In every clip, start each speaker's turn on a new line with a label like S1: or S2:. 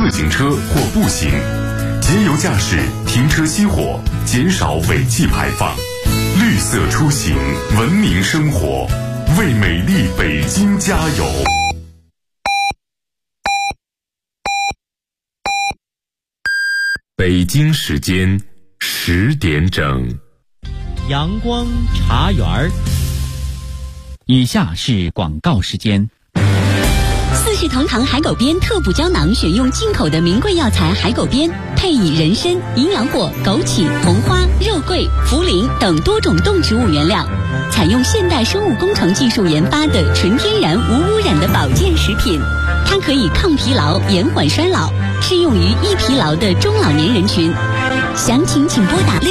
S1: 自行车或步行，节油驾驶，停车熄火，减少尾气排放。绿色出行，文明生活，为美丽北京加油。北京时间10点整。
S2: 阳光茶园。以下是广告时间。
S3: 四世同堂海狗鞭特补胶囊选用进口的名贵药材海狗鞭，配以人参、营养果、枸杞、红花、肉桂、茯苓等多种动植物原料，采用现代生物工程技术研发的纯天然无污染的保健食品。它可以抗疲劳、延缓衰老，适用于易疲劳的中老年人群。详情请拨打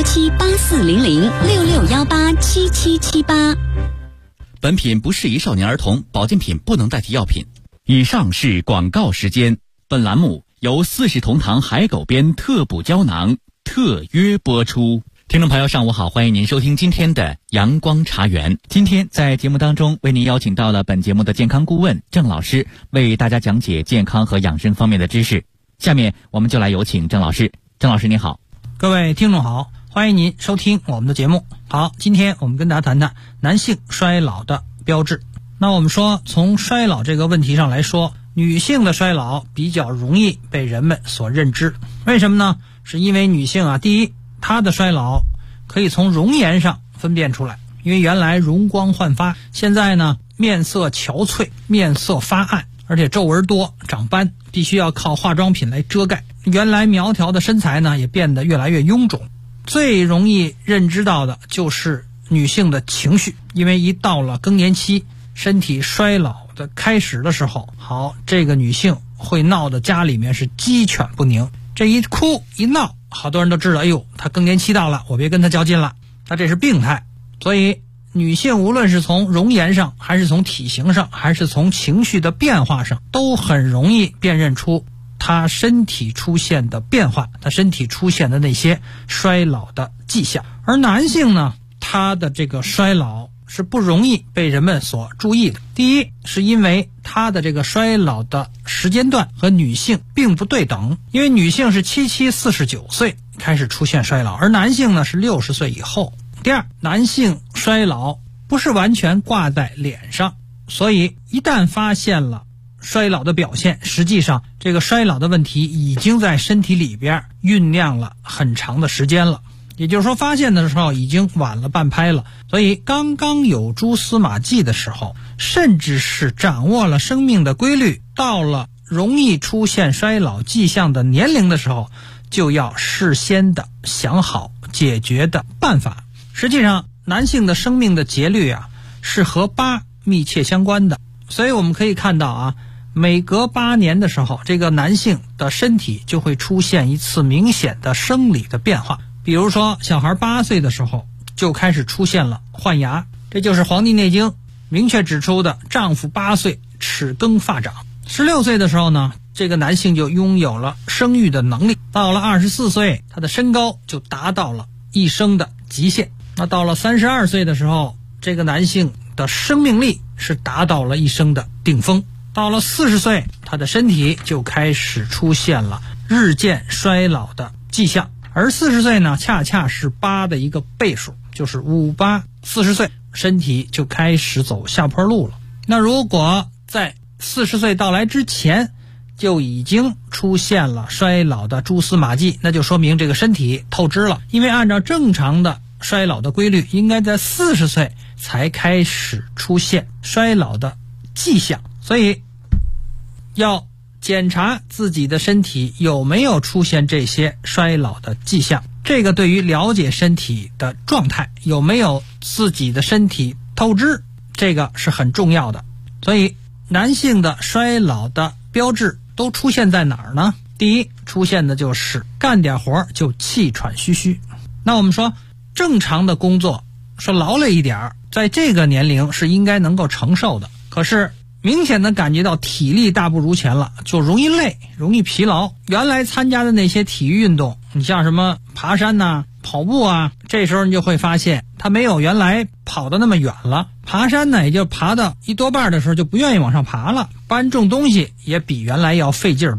S3: 6617840066187778。
S2: 本品不适宜少年儿童，保健品不能代替药品。以上是广告时间。本栏目由四世同堂海狗鞭特补胶囊特约播出。听众朋友上午好，欢迎您收听今天的阳光茶园。今天在节目当中为您邀请到了本节目的健康顾问郑老师，为大家讲解健康和养生方面的知识。下面我们就来有请郑老师。郑老师您好。
S4: 各位听众好，欢迎您收听我们的节目。好，今天我们跟大家谈谈男性衰老的标志。那我们说，从衰老这个问题上来说，女性的衰老比较容易被人们所认知。为什么呢？是因为女性第一，她的衰老可以从容颜上分辨出来，因为原来容光焕发，现在呢面色憔悴，面色发暗，而且皱纹多，长斑，必须要靠化妆品来遮盖。原来苗条的身材呢也变得越来越臃肿。最容易认知到的就是女性的情绪，因为一到了更年期，身体衰老的开始的时候，好，这个女性会闹得家里面是鸡犬不宁。这一哭一闹，好多人都知道，哎呦，她更年期到了，我别跟她较劲了，她这是病态。所以女性无论是从容颜上，还是从体型上，还是从情绪的变化上，都很容易辨认出她身体出现的变化，她身体出现的那些衰老的迹象。而男性呢，他的这个衰老是不容易被人们所注意的。第一，是因为他的这个衰老的时间段和女性并不对等，因为女性是47、49岁开始出现衰老，而男性呢是60岁以后。第二，男性衰老不是完全挂在脸上，所以一旦发现了衰老的表现，实际上这个衰老的问题已经在身体里边酝酿了很长的时间了。也就是说，发现的时候已经晚了半拍了。所以刚刚有蛛丝马迹的时候，甚至是掌握了生命的规律，到了容易出现衰老迹象的年龄的时候，就要事先的想好解决的办法。实际上，男性的生命的节律是和8密切相关的。所以我们可以看到每隔8年的时候，这个男性的身体就会出现一次明显的生理的变化。比如说，小孩8岁的时候就开始出现了换牙，这就是《黄帝内经》明确指出的丈夫8岁齿更发长。16岁的时候呢，这个男性就拥有了生育的能力。到了24岁，他的身高就达到了一生的极限。那到了32岁的时候，这个男性的生命力是达到了一生的顶峰。到了40岁，他的身体就开始出现了日渐衰老的迹象。而40岁呢，恰恰是8的一个倍数，就是58， 40岁身体就开始走下坡路了。那如果在40岁到来之前就已经出现了衰老的蛛丝马迹，那就说明这个身体透支了。因为按照正常的衰老的规律，应该在40岁才开始出现衰老的迹象。所以要检查自己的身体有没有出现这些衰老的迹象，这个对于了解身体的状态，有没有自己的身体透支，这个是很重要的。所以男性的衰老的标志都出现在哪儿呢？第一，出现的就是干点活就气喘吁吁。那我们说正常的工作，说劳累一点，在这个年龄是应该能够承受的。可是明显的感觉到体力大不如前了，就容易累，容易疲劳。原来参加的那些体育运动，你像什么爬山跑步这时候你就会发现他没有原来跑得那么远了。爬山呢，也就爬到一多半的时候就不愿意往上爬了，搬重东西也比原来要费劲儿多了。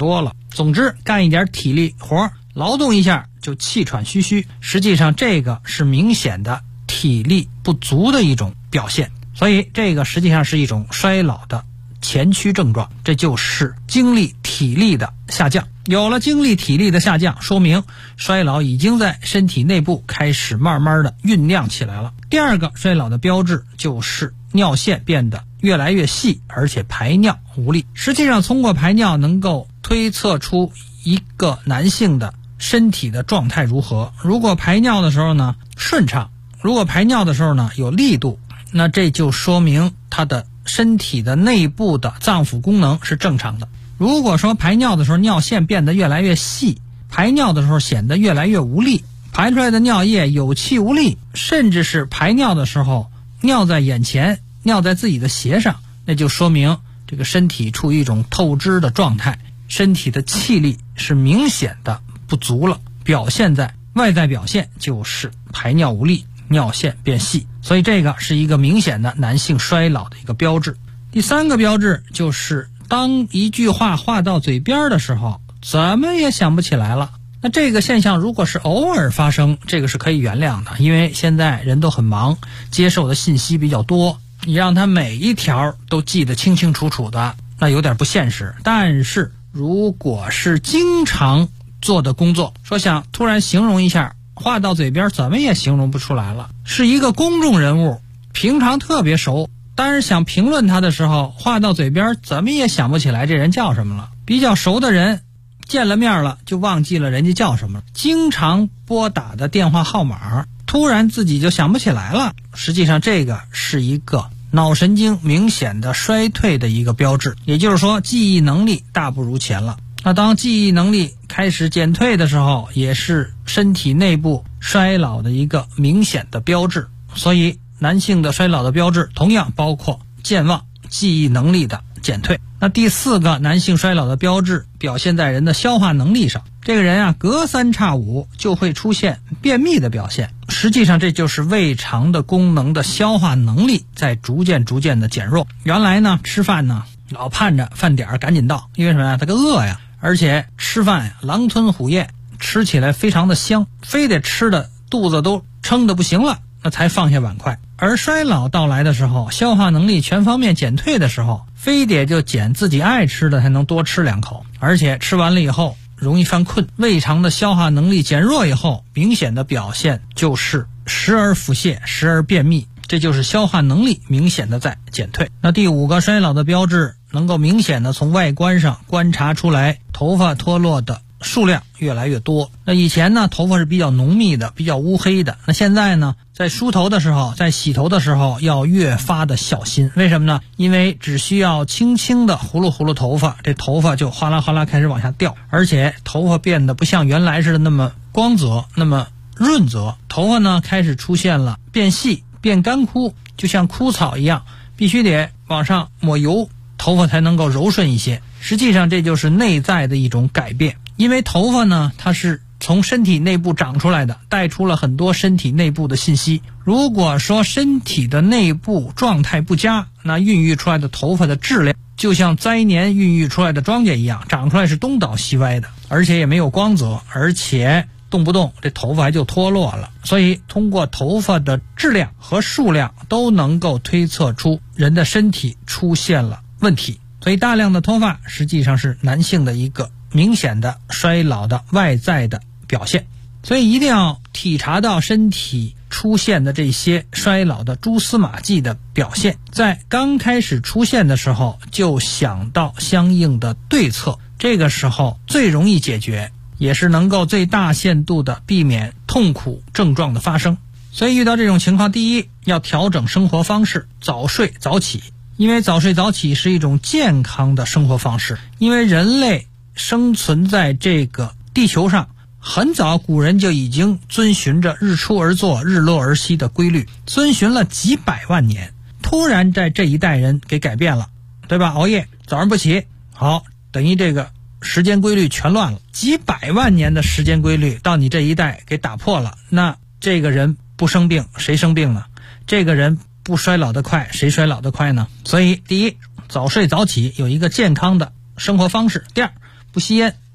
S4: 总之干一点体力活，劳动一下就气喘吁吁，实际上这个是明显的体力不足的一种表现，所以这个实际上是一种衰老的前驱症状，这就是精力体力的下降。有了精力体力的下降，说明衰老已经在身体内部开始慢慢的酝酿起来了。第二个衰老的标志就是尿线变得越来越细，而且排尿无力。实际上通过排尿能够推测出一个男性的身体的状态如何。如果排尿的时候呢顺畅，如果排尿的时候呢有力度，那这就说明他的身体的内部的脏腑功能是正常的。如果说排尿的时候尿线变得越来越细，排尿的时候显得越来越无力，排出来的尿液有气无力，甚至是排尿的时候尿在眼前，尿在自己的鞋上，那就说明这个身体处于一种透支的状态，身体的气力是明显的不足了，表现在外在表现就是排尿无力，尿线变细，所以这个是一个明显的男性衰老的一个标志。第三个标志就是当一句话话到嘴边的时候，怎么也想不起来了。那这个现象如果是偶尔发生，这个是可以原谅的，因为现在人都很忙，接受的信息比较多，你让他每一条都记得清清楚楚的，那有点不现实。但是如果是经常做的工作，说想突然形容一下，话到嘴边怎么也形容不出来了。是一个公众人物，平常特别熟，但是想评论他的时候，话到嘴边怎么也想不起来这人叫什么了。比较熟的人见了面了就忘记了人家叫什么了。经常拨打的电话号码突然自己就想不起来了，实际上这个是一个脑神经明显的衰退的一个标志，也就是说记忆能力大不如前了。那当记忆能力开始减退的时候，也是身体内部衰老的一个明显的标志。所以男性的衰老的标志同样包括健忘、记忆能力的减退。那第四个男性衰老的标志表现在人的消化能力上，这个人啊隔三差五就会出现便秘的表现，实际上这就是胃肠的功能的消化能力在逐渐的减弱。原来呢吃饭呢老盼着饭点赶紧到，因为什么呀？他个饿呀，而且吃饭呀狼吞虎咽，吃起来非常的香，非得吃的肚子都撑得不行了，那才放下碗筷。而衰老到来的时候，消化能力全方面减退的时候，非得就捡自己爱吃的才能多吃两口，而且吃完了以后容易犯困。胃肠的消化能力减弱以后，明显的表现就是时而腹泻，时而便秘，这就是消化能力明显的在减退。那第五个衰老的标志能够明显的从外观上观察出来，头发脱落的数量越来越多。那以前呢头发是比较浓密的，比较乌黑的，那现在呢在梳头的时候，在洗头的时候要越发的小心。为什么呢？因为只需要轻轻的呼噜头发，这头发就哗啦哗啦开始往下掉，而且头发变得不像原来似的那么光泽，那么润泽，头发呢开始出现了变细变干枯，就像枯草一样，必须得往上抹油，头发才能够柔顺一些。实际上这就是内在的一种改变，因为头发呢它是从身体内部长出来的，带出了很多身体内部的信息。如果说身体的内部状态不佳，那孕育出来的头发的质量就像灾年孕育出来的庄稼一样，长出来是东倒西歪的，而且也没有光泽，而且动不动这头发还就脱落了。所以通过头发的质量和数量都能够推测出人的身体出现了问题。所以大量的脱发实际上是男性的一个明显的衰老的外在的表现。所以一定要体察到身体出现的这些衰老的蛛丝马迹的表现，在刚开始出现的时候就想到相应的对策，这个时候最容易解决，也是能够最大限度的避免痛苦症状的发生。所以遇到这种情况，第一要调整生活方式，早睡早起。因为早睡早起是一种健康的生活方式，因为人类生存在这个地球上，很早古人就已经遵循着日出而作日落而息的规律，遵循了几百万年，突然在这一代人给改变了，对吧？熬夜早上不起，好，等于这个时间规律全乱了，几百万年的时间规律到你这一代给打破了，那这个人不生病谁生病呢？这个人不衰老得快谁衰老得快呢？所以第一，早睡早起，有一个健康的生活方式。第二，不吸烟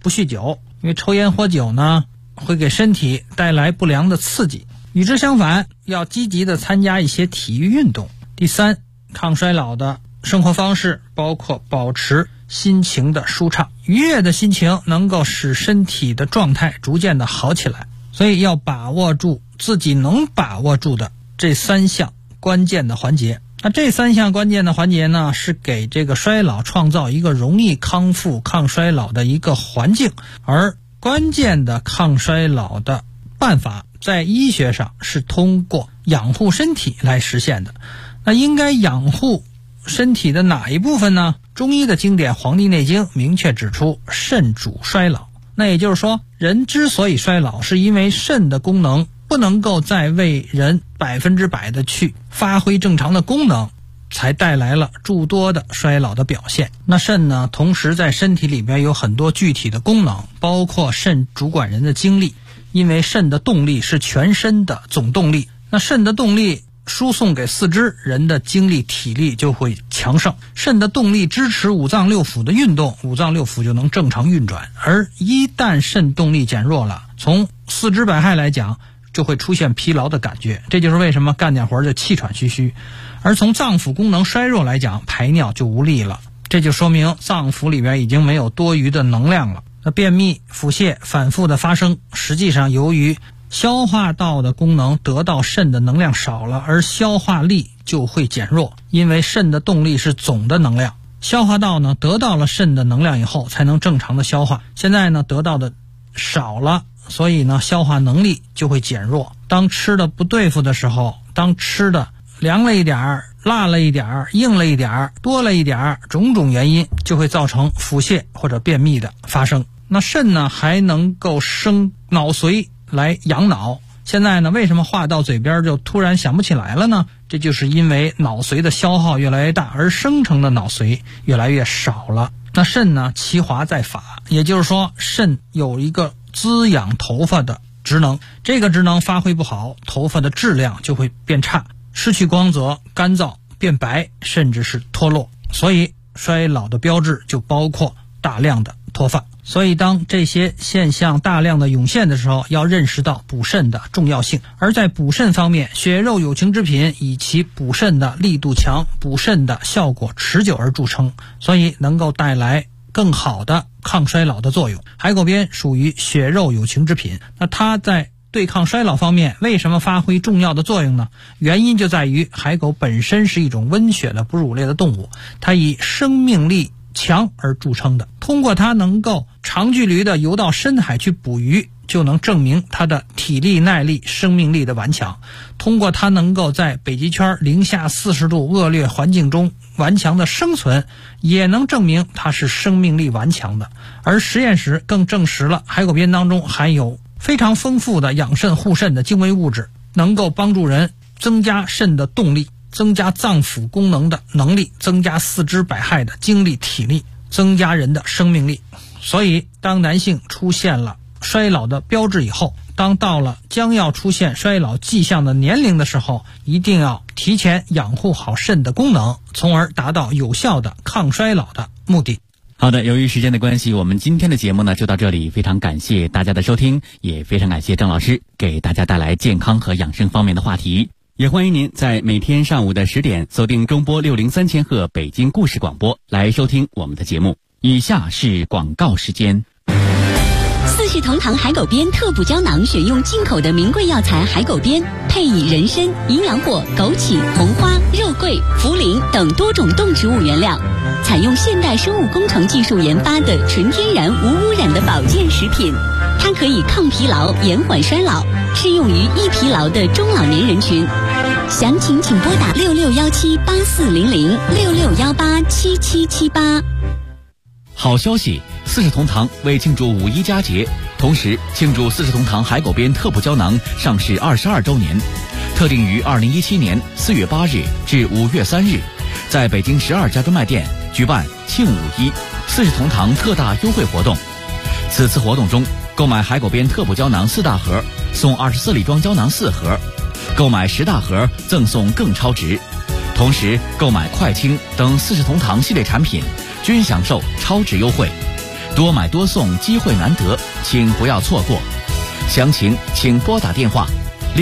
S4: 不酗酒，因为抽烟喝酒呢会给身体带来不良的刺激。与之相反，要积极的参加一些体育运动。第三，抗衰老的生活方式包括保持心情的舒畅，愉悦的心情能够使身体的状态逐渐的好起来，所以要把握住自己能把握住的这3项关键的环节。那这3项关键的环节呢，是给这个衰老创造一个容易康复抗衰老的一个环境，而关键的抗衰老的办法在医学上是通过养护身体来实现的。那应该养护身体的哪一部分呢？中医的经典《黄帝内经》明确指出，肾主衰老。那也就是说，人之所以衰老，是因为肾的功能不能够再为人100%的去发挥正常的功能，才带来了诸多的衰老的表现。那肾呢，同时在身体里边有很多具体的功能，包括肾主管人的精力，因为肾的动力是全身的总动力，那肾的动力输送给四肢，人的精力体力就会强盛。肾的动力支持五脏六腑的运动，五脏六腑就能正常运转。而一旦肾动力减弱了，从四肢百骸来讲，就会出现疲劳的感觉，这就是为什么干点活就气喘吁吁。而从脏腑功能衰弱来讲，排尿就无力了，这就说明脏腑里边已经没有多余的能量了。那便秘、腹泻反复的发生，实际上由于消化道的功能得到肾的能量少了，而消化力就会减弱，因为肾的动力是总的能量，消化道呢得到了肾的能量以后才能正常的消化，现在呢得到的少了，所以呢消化能力就会减弱。当吃的不对付的时候，当吃的凉了一点、辣了一点、硬了一点、多了一点，种种原因就会造成腹泻或者便秘的发生。那肾呢还能够生脑髓来养脑，现在呢为什么话到嘴边就突然想不起来了呢？这就是因为脑髓的消耗越来越大，而生成的脑髓越来越少了。那肾呢其华在发，也就是说肾有一个滋养头发的职能，这个职能发挥不好，头发的质量就会变差，失去光泽、干燥、变白，甚至是脱落。所以衰老的标志就包括大量的脱发。所以当这些现象大量的涌现的时候，要认识到补肾的重要性。而在补肾方面，血肉有情之品以其补肾的力度强、补肾的效果持久而著称，所以能够带来更好的抗衰老的作用。海狗鞭属于血肉有情之品，那它在对抗衰老方面为什么发挥重要的作用呢？原因就在于海狗本身是一种温血的哺乳类的动物，它以生命力强而著称的，通过它能够长距离的游到深海去捕鱼，就能证明它的体力、耐力、生命力的顽强。通过它能够在北极圈零下40度恶劣环境中顽强的生存，也能证明它是生命力顽强的。而实验室更证实了海狗鞭当中含有非常丰富的养肾护肾的精微物质，能够帮助人增加肾的动力，增加脏腑功能的能力，增加四肢百骸的精力体力，增加人的生命力。所以当男性出现了衰老的标志以后，当到了将要出现衰老迹象的年龄的时候，一定要提前养护好肾的功能，从而达到有效的抗衰老的目的。
S2: 好的，由于时间的关系，我们今天的节目呢就到这里，非常感谢大家的收听，也非常感谢郑老师给大家带来健康和养生方面的话题。也欢迎您在每天上午的10点锁定中波603赫北京故事广播来收听我们的节目。以下是广告时间。
S3: 四世同堂海狗鞭特补胶囊选用进口的名贵药材海狗鞭，配以人参、营养果、枸杞、红花、肉桂、茯苓等多种动植物原料，采用现代生物工程技术研发的纯天然无污染的保健食品。它可以抗疲劳、延缓衰老，适用于易疲劳的中老年人群。详情请拨打66178400 66187778。
S2: 好消息，四世同堂为庆祝五一佳节，同时庆祝四世同堂海狗鞭特补胶囊上市22周年，特定于2017年4月8日至5月3日，在北京12家专卖店举办庆五一四世同堂特大优惠活动。此次活动中，购买海狗鞭特补胶囊4大盒送24粒装胶囊4盒，购买10大盒赠送更超值。同时购买快清等四世同堂系列产品均享受超值优惠。 多买多送，机会难得，请不要错过。详情请拨打电话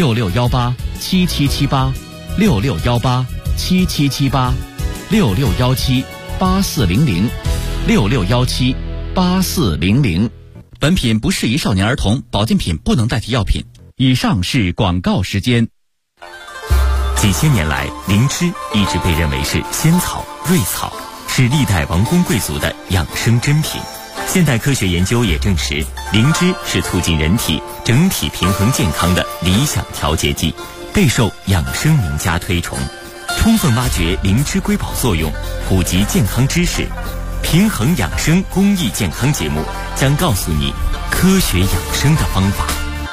S2: 661877786617840066178400。本品不适宜少年儿童，保健品不能代替药品。以上是广告时间。
S5: 几千年来，灵芝一直被认为是仙草、瑞草，是历代王公贵族的养生珍品。现代科学研究也证实，灵芝是促进人体整体平衡健康的理想调节剂，备受养生名家推崇。充分挖掘灵芝瑰宝作用，普及健康知识，平衡养生公益健康节目将告诉你科学养生的方法。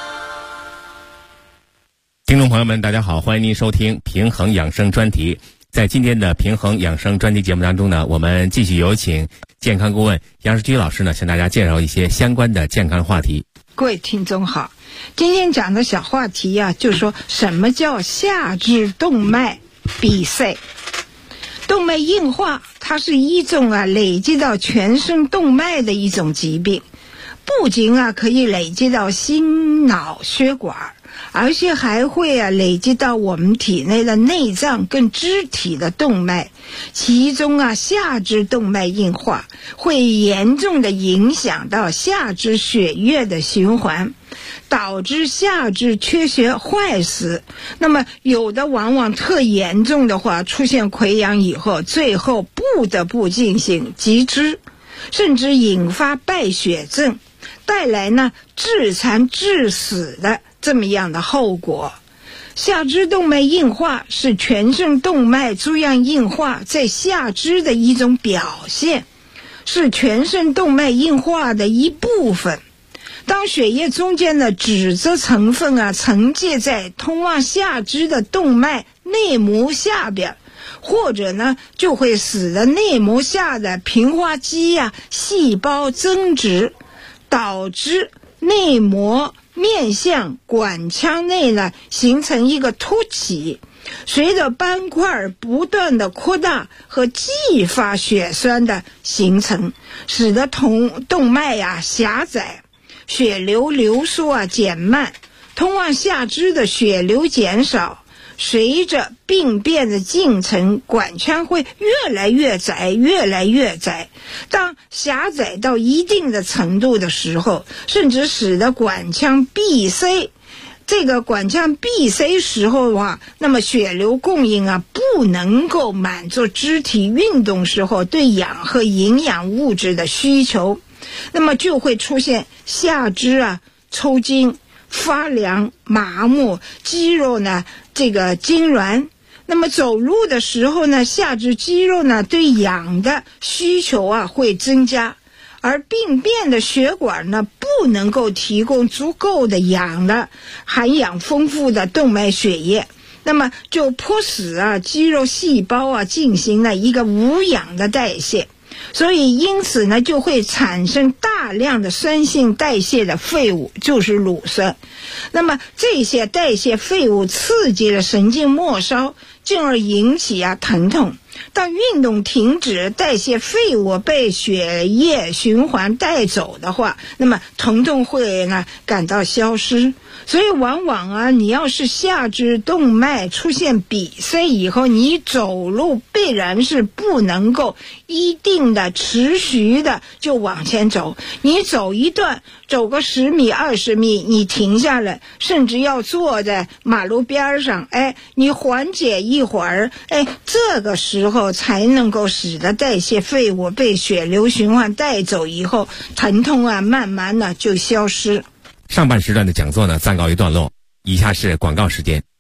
S6: 听众朋友们，大家好，欢迎您收听平衡养生专题。在今天的平衡养生专题节目当中呢，我们继续有请健康顾问杨世居老师呢，向大家介绍一些相关的健康话题。
S7: 各位听众好，今天讲的小话题啊，就是说什么叫下肢动脉闭塞。动脉硬化它是一种累积到全身动脉的一种疾病，不仅可以累积到心脑血管，而且还会累积到我们体内的内脏跟肢体的动脉。其中下肢动脉硬化会严重的影响到下肢血液的循环，导致下肢缺血坏死。那么有的往往特严重的话，出现溃疡以后，最后不得不进行截肢，甚至引发败血症，带来致残致死的这么样的后果。下肢动脉硬化是全身动脉粥样硬化在下肢的一种表现，是全身动脉硬化的一部分。当血液中间的脂质成分沉积在通往下肢的动脉内膜下边，或者就会使得内膜下的平滑肌细胞增殖，导致内膜面向管腔内形成一个凸起，随着斑块不断的扩大和继发血栓的形成，使得动脉狭窄，血流流速减慢，通往下肢的血流减少。随着病变的进程，管腔会越来越窄，越来越窄。当狭窄到一定的程度的时候，甚至使得管腔闭塞。这个管腔闭塞时候那么血流供应不能够满足肢体运动时候对氧和营养物质的需求，那么就会出现下肢抽筋、发凉、麻木，肌肉这个痉挛。那么走路的时候下肢肌肉对氧的需求会增加，而病变的血管不能够提供足够的氧的含氧丰富的动脉血液，那么就迫使肌肉细胞进行了一个无氧的代谢。所以因此就会产生大量的酸性代谢的废物，就是乳酸。那么这些代谢废物刺激了神经末梢，进而引起疼痛。当运动停止，代谢废物被血液循环带走的话，那么疼痛会感到消失。所以往往你要是下肢动脉出现闭塞以后，你走路必然是不能够一定的持续的就往前走，你走一段，走个10米20米，你停下来，甚至要坐在马路边上，你缓解一会儿，这个时候才能够使得代谢废物被血流循环带走以后，疼痛慢慢就消失。
S6: 上半时段的讲座暂告一段落，以下是广告时间。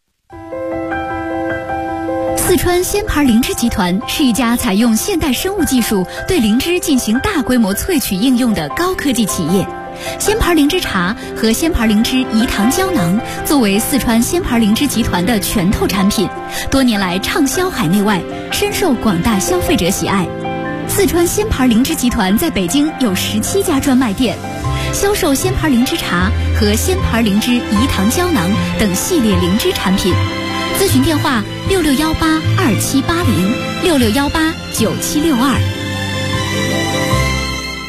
S8: 四川仙牌灵芝集团是一家采用现代生物技术对灵芝进行大规模萃取应用的高科技企业。仙牌灵芝茶和仙牌灵芝饴糖胶囊作为四川仙牌灵芝集团的全透产品，多年来畅销海内外，深受广大消费者喜爱。四川仙牌灵芝集团在北京有17家专卖店，销售仙牌灵芝茶和仙牌灵芝饴糖胶囊等系列灵芝产品。咨询电话66182780，66189762。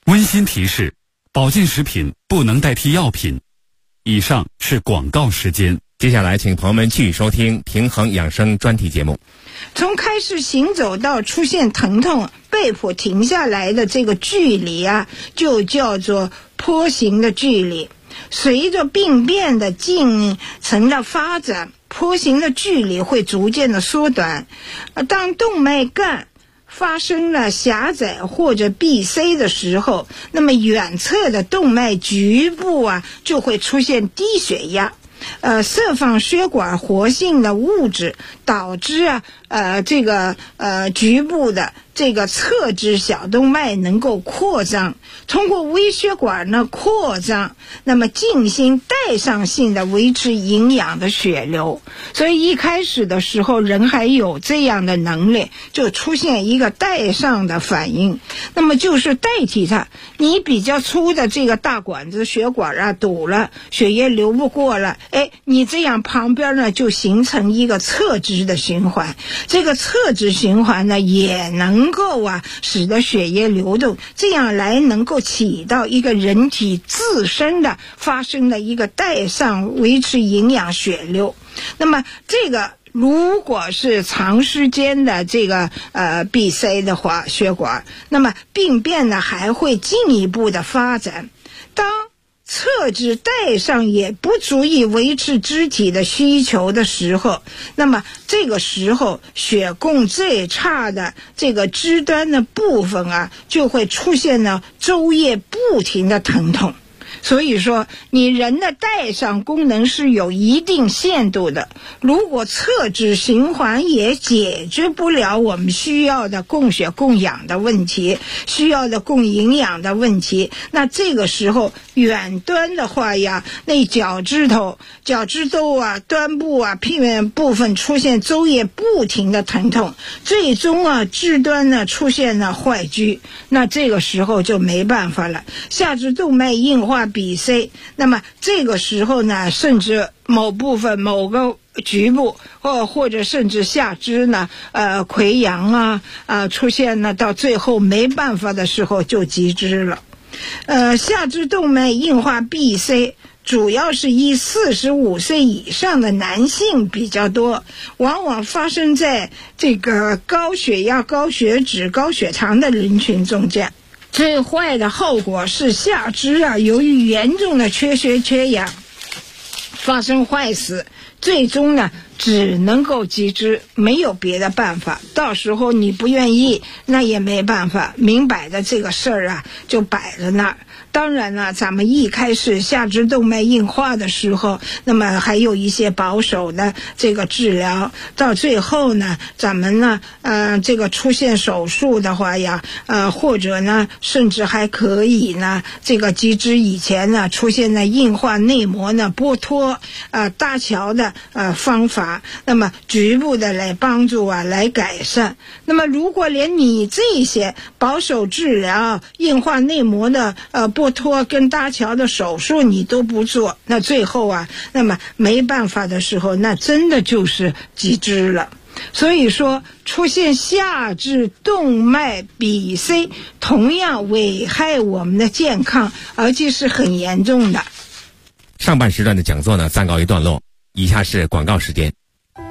S1: 温馨提示：保健食品不能代替药品。以上是广告时间。
S6: 接下来请朋友们继续收听平衡养生专题节目。
S7: 从开始行走到出现疼痛被迫停下来的这个距离啊，就叫做坡形的距离。随着病变的进程的发展，坡形的距离会逐渐的缩短。当动脉干发生了狭窄或者闭塞的时候，那么远侧的动脉局部啊就会出现低血压。释放血管活性的物质，导致局部的这个侧支小动脉能够扩张，通过微血管呢扩张，那么进行带上性的维持营养的血流。所以一开始的时候人还有这样的能力，就出现一个带上的反应，那么就是代替它。你比较粗的这个大管子血管啊堵了，血液流不过了，你这样旁边呢就形成一个侧支的循环，这个侧支循环呢也能够使得血液流动，这样来能够起到一个人体自身的发生的一个带上维持营养血流。那么这个如果是长时间的这个闭塞的话血管，那么病变呢还会进一步的发展。当侧支带上也不足以维持肢体的需求的时候，那么这个时候血供最差的这个肢端的部分啊，就会出现了昼夜不停的疼痛。所以说你人的带上功能是有一定限度的，如果侧支循环也解决不了我们需要的供血供氧的问题，需要的供营养的问题，那这个时候远端的话呀，那脚趾头啊端部啊片面部分出现昼夜不停的疼痛，最终啊肢端呢出现了坏疽，那这个时候就没办法了，下肢动脉硬化闭塞，那么这个时候呢甚至某部分某个局部或者甚至下肢呢溃疡出现了，到最后没办法的时候就截肢了。下肢动脉硬化闭塞主要是以45岁以上的男性比较多，往往发生在这个高血压、高血脂、高血糖的人群中间。最坏的后果是下肢由于严重的缺血缺氧发生坏死，最终呢只能够截肢，没有别的办法。到时候你不愿意那也没办法，明摆的这个事儿就摆在那儿。当然了，咱们一开始下肢动脉硬化的时候，那么还有一些保守的这个治疗，到最后呢咱们呢这个出现手术的话呀或者呢甚至还可以呢这个截肢以前呢出现了硬化内膜呢剥脱搭桥的方法，那么局部的来帮助来改善。那么如果连你这些保守治疗硬化内膜的剥脱跟搭桥的手术你都不做，那最后那么没办法的时候，那真的就是截肢了。所以说出现下肢动脉闭塞同样危害我们的健康，而且是很严重的。
S6: 上半时段的讲座呢暂告一段落，以下是广告时间。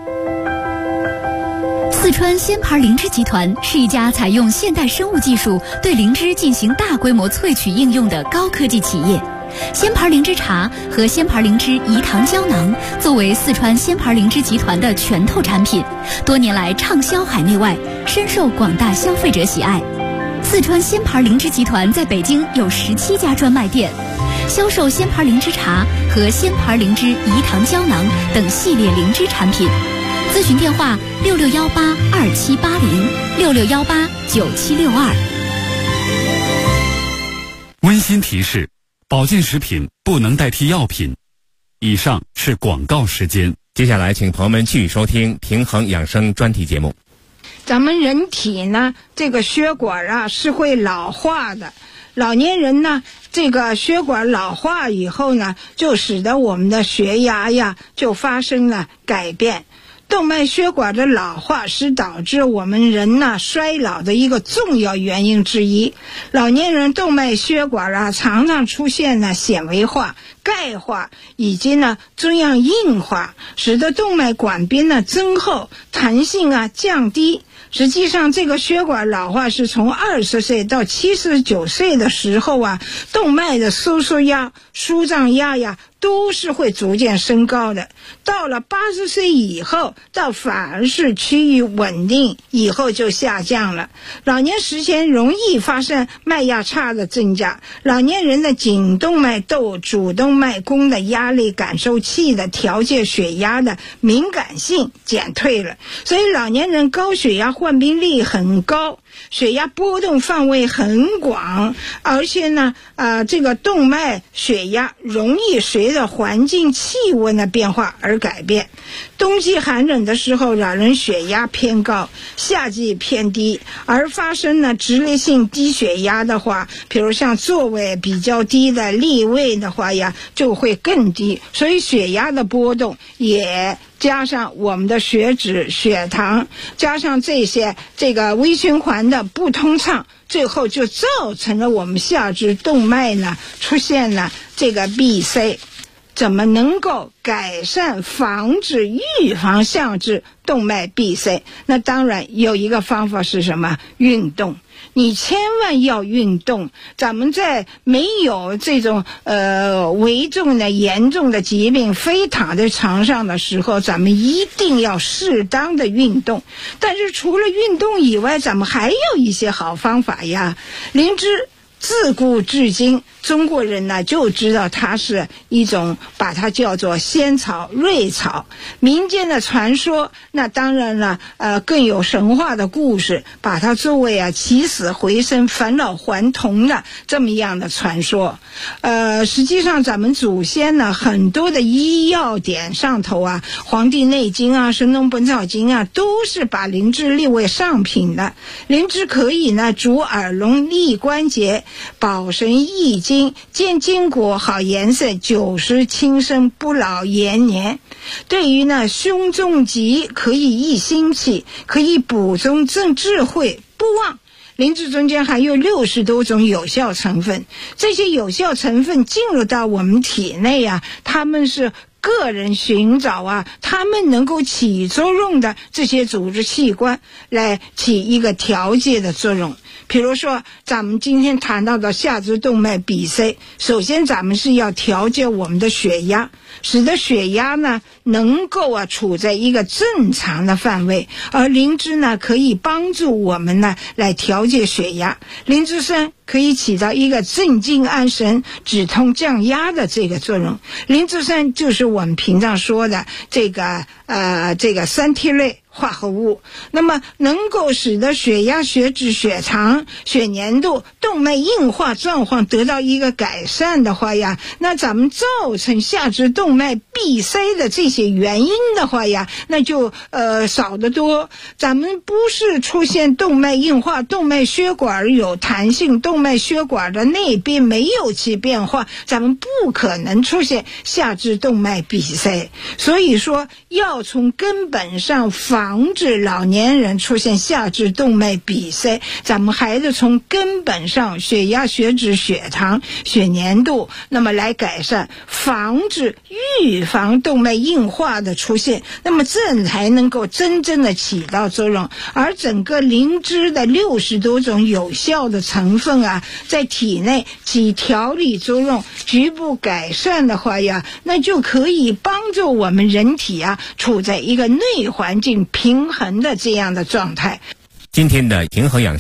S8: 四川仙牌灵芝集团是一家采用现代生物技术对灵芝进行大规模萃取应用的高科技企业。仙牌灵芝茶和仙牌灵芝饴糖胶囊作为四川仙牌灵芝集团的拳头产品，多年来畅销海内外，深受广大消费者喜爱。四川仙牌灵芝集团在北京有17家专卖店，销售仙牌灵芝茶和仙牌灵芝饴糖胶囊等系列灵芝产品。咨询电话66182780，66189762。
S1: 温馨提示：保健食品不能代替药品。以上是广告时间。
S6: 接下来请朋友们继续收听平衡养生专题节目。
S7: 咱们人体呢这个血管是会老化的，老年人呢这个血管老化以后呢，就使得我们的血压就发生了改变。 动脉血管的老化是导致我们人衰老的一个重要原因之一。老年人动脉血管常常出现纤维化、钙化以及中央硬化，使得动脉管边增厚，弹性降低。实际上这个血管老化是从20岁到79岁的时候动脉的收缩压、舒张压都是会逐渐升高的。到了80岁以后，反而是趋于稳定，以后就下降了。老年时间容易发生脉压差的增加，老年人的颈动脉窦、主动脉弓的压力感受器的调节血压的敏感性减退了，所以老年人高血压患病率很高，血压波动范围很广，而且这个动脉血压容易随着环境气温的变化而改变。冬季寒冷的时候，老人血压偏高，夏季偏低，而发生直立性低血压的话，比如像座位比较低的立位的话就会更低，所以血压的波动也加上我们的血脂、血糖，加上这个微循环的不通畅，最后就造成了我们下肢动脉出现了这个闭塞。怎么能够改善、防止、预防下肢动脉闭塞？那当然有一个方法是什么？运动。你千万要运动。咱们在没有这种危重的严重的疾病非躺在床上的时候，咱们一定要适当的运动。但是除了运动以外，咱们还有一些好方法呀。灵芝自古至今，中国人就知道它是一种，把它叫做仙草、瑞草。民间的传说，那当然了，更有神话的故事，把它作为起死回生、返老还童的这么样的传说。实际上咱们祖先很多的医药典上头黄帝内经神农本草经都是把灵芝列为上品的。灵芝可以主耳聋、利关节、保神益精、健筋骨、好颜色、久食轻身、不老延年。对于胸中疾可以益心气，可以补中正智慧、不忘。灵芝中间还有60多种有效成分，这些有效成分进入到我们体内它们是个人寻找他们能够起作用的这些组织器官来起一个调节的作用。比如说咱们今天谈到的下肢动脉闭塞，首先咱们是要调节我们的血压，使得血压能够处在一个正常的范围，而灵芝可以帮助我们来调节血压。灵芝参可以起到一个镇静安神、止痛降压的这个作用。灵芝参就是我们平常说的这个三萜类化合物，那么能够使得血压、血脂、血糖、血粘度、动脉硬化状况得到一个改善的话那咱们造成下肢动脉闭塞的这些原因的话那就少得多。咱们不是出现动脉硬化、动脉血管有弹性、动脉血管的内壁没有其变化，咱们不可能出现下肢动脉闭塞。所以说要从根本上防止老年人出现下肢动脉闭塞，咱们还得从根本上血压、血脂、血糖、血粘度那么来改善，防止、预防动脉硬化的出现，那么这才能够真正的起到作用。而整个灵芝的60多种有效的成分在体内起调理作用，局部改善的话那就可以帮助我们人体处在一个内环境平衡的这样的状态。
S6: 今天的平衡养